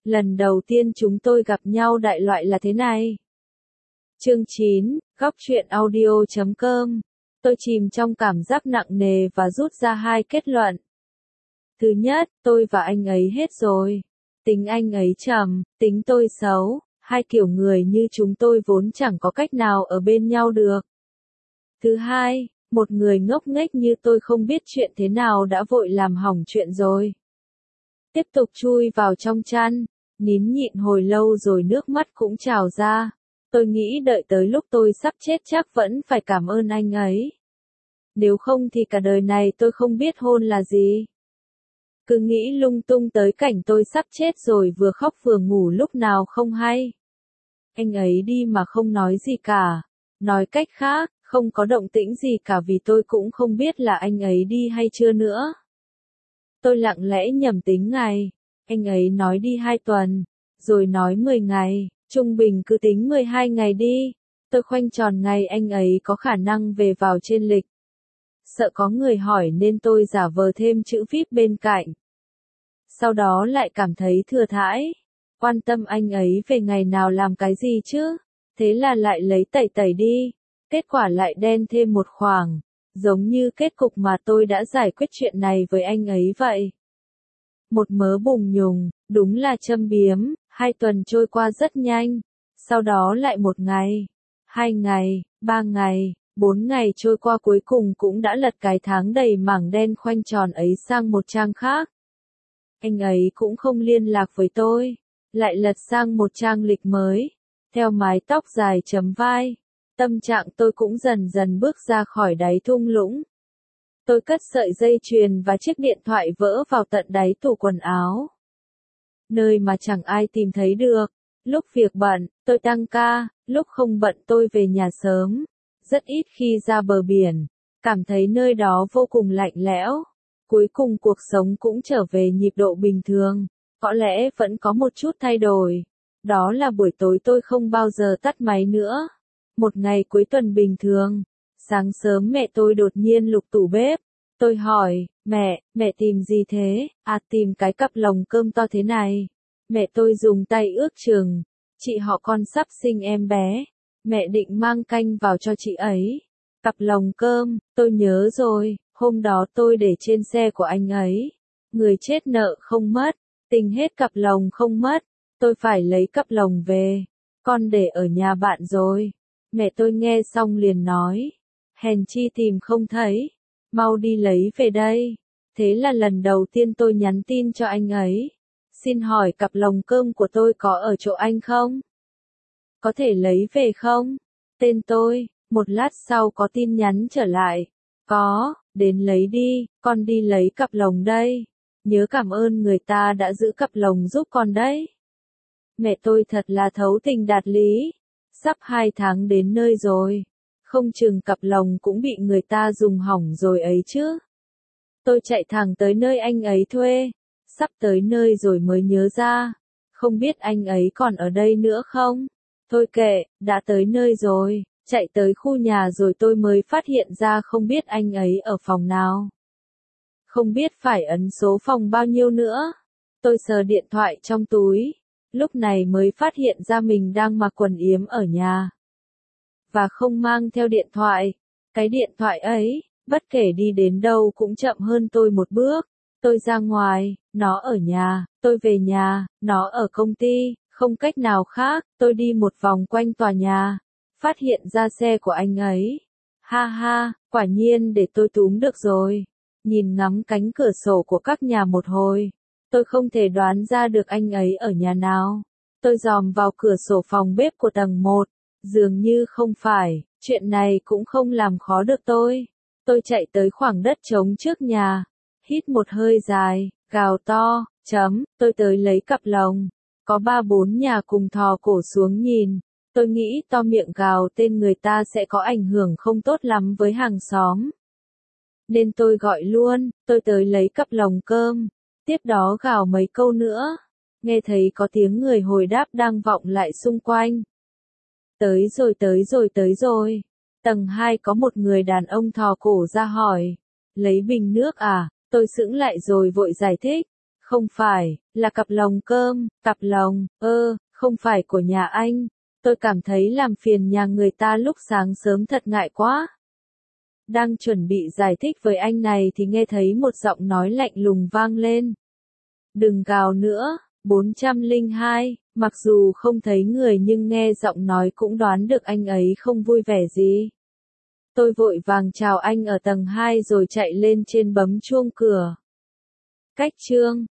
Lần đầu tiên chúng tôi gặp nhau đại loại là thế này. Chương 9, góc truyện audio.com. Tôi chìm trong cảm giác nặng nề và rút ra hai kết luận. Thứ nhất, tôi và anh ấy hết rồi. Tính anh ấy trầm, tính tôi xấu, hai kiểu người như chúng tôi vốn chẳng có cách nào ở bên nhau được. Thứ hai, một người ngốc nghếch như tôi không biết chuyện thế nào đã vội làm hỏng chuyện rồi. Tiếp tục chui vào trong chăn, nín nhịn hồi lâu rồi nước mắt cũng trào ra. Tôi nghĩ đợi tới lúc tôi sắp chết chắc vẫn phải cảm ơn anh ấy. Nếu không thì cả đời này tôi không biết hôn là gì. Cứ nghĩ lung tung tới cảnh tôi sắp chết rồi vừa khóc vừa ngủ lúc nào không hay. Anh ấy đi mà không nói gì cả. Nói cách khác, không có động tĩnh gì cả vì tôi cũng không biết là anh ấy đi hay chưa nữa. Tôi lặng lẽ nhẩm tính ngày. Anh ấy nói đi 2 tuần, rồi nói 10 ngày, trung bình cứ tính 12 ngày đi. Tôi khoanh tròn ngày anh ấy có khả năng về vào trên lịch. Sợ có người hỏi nên tôi giả vờ thêm chữ VIP bên cạnh. Sau đó lại cảm thấy thừa thãi. Quan tâm anh ấy về ngày nào làm cái gì chứ? Thế là lại lấy tẩy tẩy đi. Kết quả lại đen thêm một khoảng. Giống như kết cục mà tôi đã giải quyết chuyện này với anh ấy vậy. Một mớ bùng nhùng, đúng là châm biếm. 2 tuần trôi qua rất nhanh. Sau đó lại 1 ngày, 2 ngày, 3 ngày, 4 ngày trôi qua cuối cùng cũng đã lật cái tháng đầy mảng đen khoanh tròn ấy sang một trang khác. Anh ấy cũng không liên lạc với tôi. Lại lật sang một trang lịch mới. Theo mái tóc dài chấm vai. Tâm trạng tôi cũng dần dần bước ra khỏi đáy thung lũng. Tôi cất sợi dây chuyền và chiếc điện thoại vỡ vào tận đáy tủ quần áo. Nơi mà chẳng ai tìm thấy được. Lúc việc bận, tôi tăng ca, lúc không bận tôi về nhà sớm. Rất ít khi ra bờ biển. Cảm thấy nơi đó vô cùng lạnh lẽo. Cuối cùng cuộc sống cũng trở về nhịp độ bình thường. Có lẽ vẫn có một chút thay đổi. Đó là buổi tối tôi không bao giờ tắt máy nữa. Một ngày cuối tuần bình thường. Sáng sớm mẹ tôi đột nhiên lục tủ bếp. Tôi hỏi, mẹ tìm gì thế? À, tìm cái cặp lồng cơm to thế này. Mẹ tôi dùng tay ước chừng. Chị họ con sắp sinh em bé. Mẹ định mang canh vào cho chị ấy. Cặp lồng cơm, tôi nhớ rồi, hôm đó tôi để trên xe của anh ấy. Người chết nợ không mất, tình hết cặp lồng không mất. Tôi phải lấy cặp lồng về. Con để ở nhà bạn rồi. Mẹ tôi nghe xong liền nói. Hèn chi tìm không thấy. Mau đi lấy về đây. Thế là lần đầu tiên tôi nhắn tin cho anh ấy. Xin hỏi cặp lồng cơm của tôi có ở chỗ anh không? Có thể lấy về không? Tên tôi. Một lát sau có tin nhắn trở lại. Có, đến lấy đi, con đi lấy cặp lồng đây. Nhớ cảm ơn người ta đã giữ cặp lồng giúp con đấy. Mẹ tôi thật là thấu tình đạt lý. Sắp 2 tháng đến nơi rồi. Không chừng cặp lồng cũng bị người ta dùng hỏng rồi ấy chứ. Tôi chạy thẳng tới nơi anh ấy thuê. Sắp tới nơi rồi mới nhớ ra. Không biết anh ấy còn ở đây nữa không? Thôi kệ, đã tới nơi rồi. Chạy tới khu nhà rồi tôi mới phát hiện ra không biết anh ấy ở phòng nào. Không biết phải ấn số phòng bao nhiêu nữa. Tôi sờ điện thoại trong túi. Lúc này mới phát hiện ra mình đang mặc quần yếm ở nhà. Và không mang theo điện thoại. Cái điện thoại ấy, bất kể đi đến đâu cũng chậm hơn tôi một bước. Tôi ra ngoài, nó ở nhà, tôi về nhà, nó ở công ty, không cách nào khác, tôi đi một vòng quanh tòa nhà. Phát hiện ra xe của anh ấy. Ha ha, quả nhiên để tôi túm được rồi. Nhìn ngắm cánh cửa sổ của các nhà một hồi. Tôi không thể đoán ra được anh ấy ở nhà nào. Tôi dòm vào cửa sổ phòng bếp của tầng 1. Dường như không phải, chuyện này cũng không làm khó được tôi. Tôi chạy tới khoảng đất trống trước nhà. Hít một hơi dài, gào to, tôi tới lấy cặp lồng. Có 3-4 nhà cùng thò cổ xuống nhìn. Tôi nghĩ to miệng gào tên người ta sẽ có ảnh hưởng không tốt lắm với hàng xóm. Nên tôi gọi luôn, tôi tới lấy cặp lồng cơm. Tiếp đó gào mấy câu nữa. Nghe thấy có tiếng người hồi đáp đang vọng lại xung quanh. Tới rồi. Tầng 2 có một người đàn ông thò cổ ra hỏi. Lấy bình nước à? Tôi sững lại rồi vội giải thích. Không phải, là cặp lồng cơm, cặp lồng, không phải của nhà anh. Tôi cảm thấy làm phiền nhà người ta lúc sáng sớm thật ngại quá. Đang chuẩn bị giải thích với anh này thì nghe thấy một giọng nói lạnh lùng vang lên. Đừng gào nữa, 402, mặc dù không thấy người nhưng nghe giọng nói cũng đoán được anh ấy không vui vẻ gì. Tôi vội vàng chào anh ở tầng 2 rồi chạy lên trên bấm chuông cửa. Cách chương